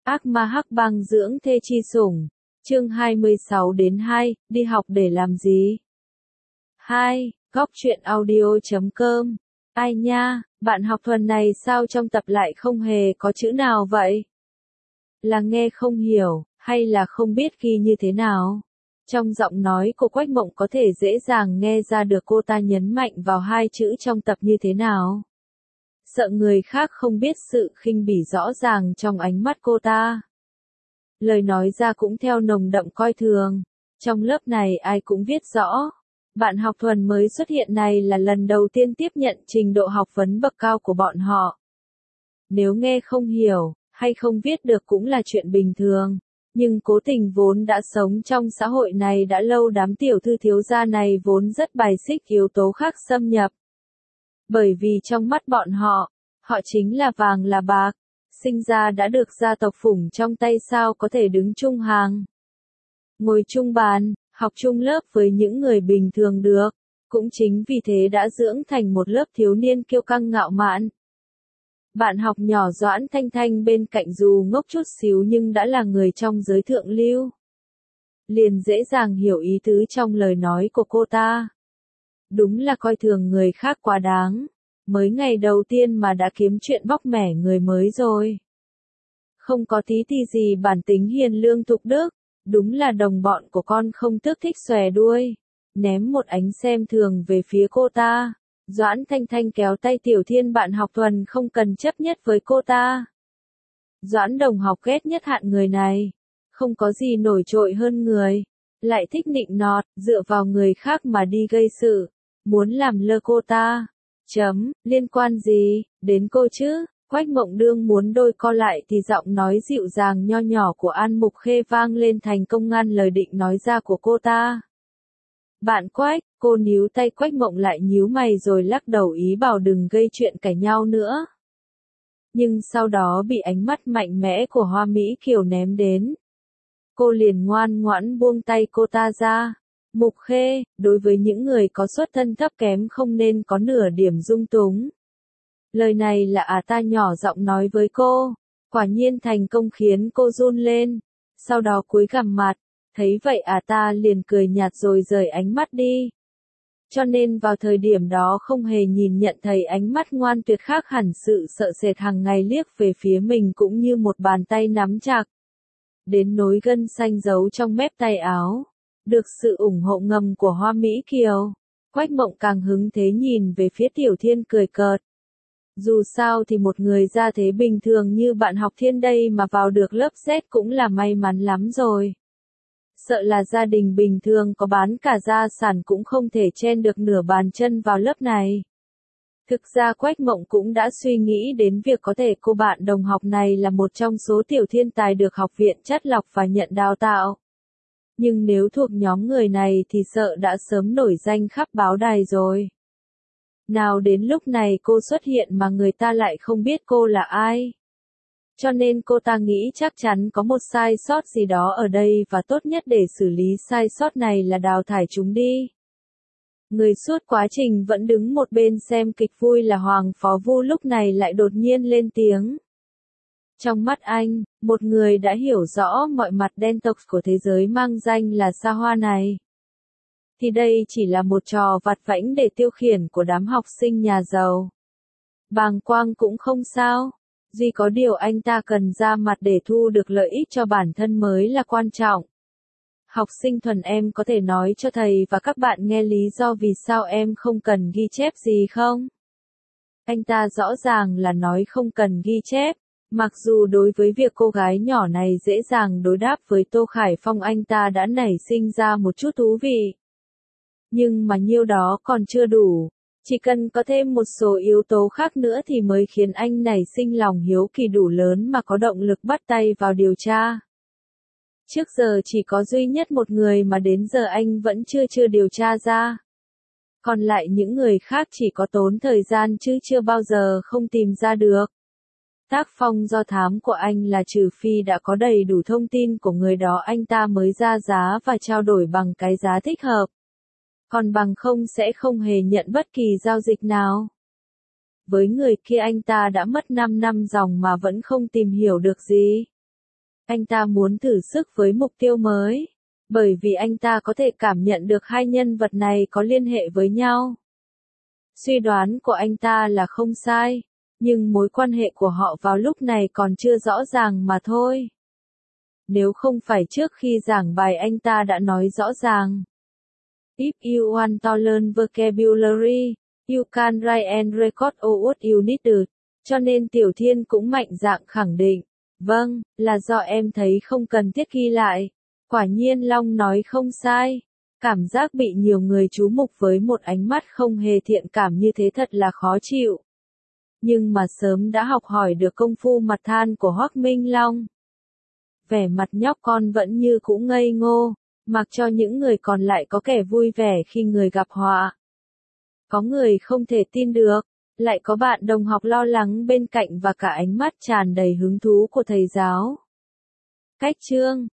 Ác ma hắc bang dưỡng thê chi sủng. Chương 26-2, đi học để làm gì? 2. Góc truyện audio.com. Ai nha, bạn học tuần này sao trong tập lại không hề có chữ nào vậy? Là nghe không hiểu, hay là không biết ghi như thế nào? Trong giọng nói của Quách Mộng có thể dễ dàng nghe ra được cô ta nhấn mạnh vào hai chữ trong tập như thế nào. Sợ người khác không biết sự khinh bỉ rõ ràng trong ánh mắt cô ta. Lời nói ra cũng theo nồng đậm coi thường. Trong lớp này ai cũng viết rõ. Bạn học tuần mới xuất hiện này là lần đầu tiên tiếp nhận trình độ học vấn bậc cao của bọn họ. Nếu nghe không hiểu, hay không viết được cũng là chuyện bình thường. Nhưng cố tình vốn đã sống trong xã hội này đã lâu, đám tiểu thư thiếu gia này vốn rất bài xích yếu tố khác xâm nhập. Bởi vì trong mắt bọn họ chính là vàng là bạc, sinh ra đã được gia tộc phủng trong tay sao có thể đứng chung hàng. Ngồi chung bàn, học chung lớp với những người bình thường được, cũng chính vì thế đã dưỡng thành một lớp thiếu niên kiêu căng ngạo mạn. Bạn học nhỏ Doãn Thanh Thanh bên cạnh dù ngốc chút xíu nhưng đã là người trong giới thượng lưu. Liền dễ dàng hiểu ý tứ trong lời nói của cô ta. Đúng là coi thường người khác quá đáng. Mới ngày đầu tiên mà đã kiếm chuyện bóc mẻ người mới rồi. Không có tí ti gì bản tính hiền lương thục đức. Đúng là đồng bọn của con không tước thích xòe đuôi. Ném một ánh xem thường về phía cô ta. Doãn Thanh Thanh kéo tay Tiểu Thiên bạn học tuần không cần chấp nhất với cô ta. Doãn đồng học ghét nhất hạn người này. Không có gì nổi trội hơn người. Lại thích nịnh nọt, dựa vào người khác mà đi gây sự. Muốn làm lơ cô ta. Liên quan gì, đến cô chứ? Quách Mộng Đương muốn đôi co lại thì giọng nói dịu dàng nho nhỏ của An Mục Khê vang lên thành công ngăn lời định nói ra của cô ta. Bạn Quách, cô níu tay Quách Mộng lại nhíu mày rồi lắc đầu ý bảo đừng gây chuyện cãi nhau nữa. Nhưng sau đó bị ánh mắt mạnh mẽ của Hoa Mỹ Kiều ném đến. Cô liền ngoan ngoãn buông tay cô ta ra. Mục Khê, đối với những người có xuất thân thấp kém không nên có nửa điểm dung túng. Lời này là ta nhỏ giọng nói với cô. Quả nhiên thành công khiến cô run lên. Sau đó cúi gằm mặt. Thấy vậy ta liền cười nhạt rồi rời ánh mắt đi. Cho nên vào thời điểm đó không hề nhìn nhận thấy ánh mắt ngoan tuyệt khác hẳn sự sợ sệt hàng ngày liếc về phía mình cũng như một bàn tay nắm chặt. Đến nối gân xanh giấu trong mép tay áo. Được sự ủng hộ ngầm của Hoa Mỹ Kiều. Quách Mộng càng hứng thế nhìn về phía Tiểu Thiên cười cợt. Dù sao thì một người gia thế bình thường như bạn học Thiên đây mà vào được lớp Z cũng là may mắn lắm rồi. Sợ là gia đình bình thường có bán cả gia sản cũng không thể chen được nửa bàn chân vào lớp này. Thực ra Quách Mộng cũng đã suy nghĩ đến việc có thể cô bạn đồng học này là một trong số tiểu thiên tài được học viện chắt lọc và nhận đào tạo. Nhưng nếu thuộc nhóm người này thì sợ đã sớm nổi danh khắp báo đài rồi. Nào đến lúc này cô xuất hiện mà người ta lại không biết cô là ai. Cho nên cô ta nghĩ chắc chắn có một sai sót gì đó ở đây và tốt nhất để xử lý sai sót này là đào thải chúng đi. Người suốt quá trình vẫn đứng một bên xem kịch vui là Hoàng Phó Vu lúc này lại đột nhiên lên tiếng. Trong mắt anh, một người đã hiểu rõ mọi mặt đen tộc của thế giới mang danh là xa hoa này. Thì đây chỉ là một trò vặt vãnh để tiêu khiển của đám học sinh nhà giàu. Bàng quang cũng không sao. Duy có điều anh ta cần ra mặt để thu được lợi ích cho bản thân mới là quan trọng. Học sinh thuần em có thể nói cho thầy và các bạn nghe lý do vì sao em không cần ghi chép gì không? Anh ta rõ ràng là nói không cần ghi chép. Mặc dù đối với việc cô gái nhỏ này dễ dàng đối đáp với Tô Khải Phong anh ta đã nảy sinh ra một chút thú vị. Nhưng mà nhiêu đó còn chưa đủ. Chỉ cần có thêm một số yếu tố khác nữa thì mới khiến anh nảy sinh lòng hiếu kỳ đủ lớn mà có động lực bắt tay vào điều tra. Trước giờ chỉ có duy nhất một người mà đến giờ anh vẫn chưa điều tra ra. Còn lại những người khác chỉ có tốn thời gian chứ chưa bao giờ không tìm ra được. Tác phong do thám của anh là trừ phi đã có đầy đủ thông tin của người đó anh ta mới ra giá và trao đổi bằng cái giá thích hợp. Còn bằng không sẽ không hề nhận bất kỳ giao dịch nào. Với người kia anh ta đã mất 5 năm dòng mà vẫn không tìm hiểu được gì. Anh ta muốn thử sức với mục tiêu mới, bởi vì anh ta có thể cảm nhận được hai nhân vật này có liên hệ với nhau. Suy đoán của anh ta là không sai, nhưng mối quan hệ của họ vào lúc này còn chưa rõ ràng mà thôi. Nếu không phải trước khi giảng bài anh ta đã nói rõ ràng. If you want to learn vocabulary, you can write and record all what you needed. Cho nên Tiểu Thiên cũng mạnh dạn khẳng định. Vâng, là do em thấy không cần thiết ghi lại. Quả nhiên Long nói không sai. Cảm giác bị nhiều người chú mục với một ánh mắt không hề thiện cảm như thế thật là khó chịu. Nhưng mà sớm đã học hỏi được công phu mặt than của Hoắc Minh Long. Vẻ mặt nhóc con vẫn như cũ ngây ngô, mặc cho những người còn lại có kẻ vui vẻ khi người gặp họa. Có người không thể tin được, lại có bạn đồng học lo lắng bên cạnh và cả ánh mắt tràn đầy hứng thú của thầy giáo. Cách chương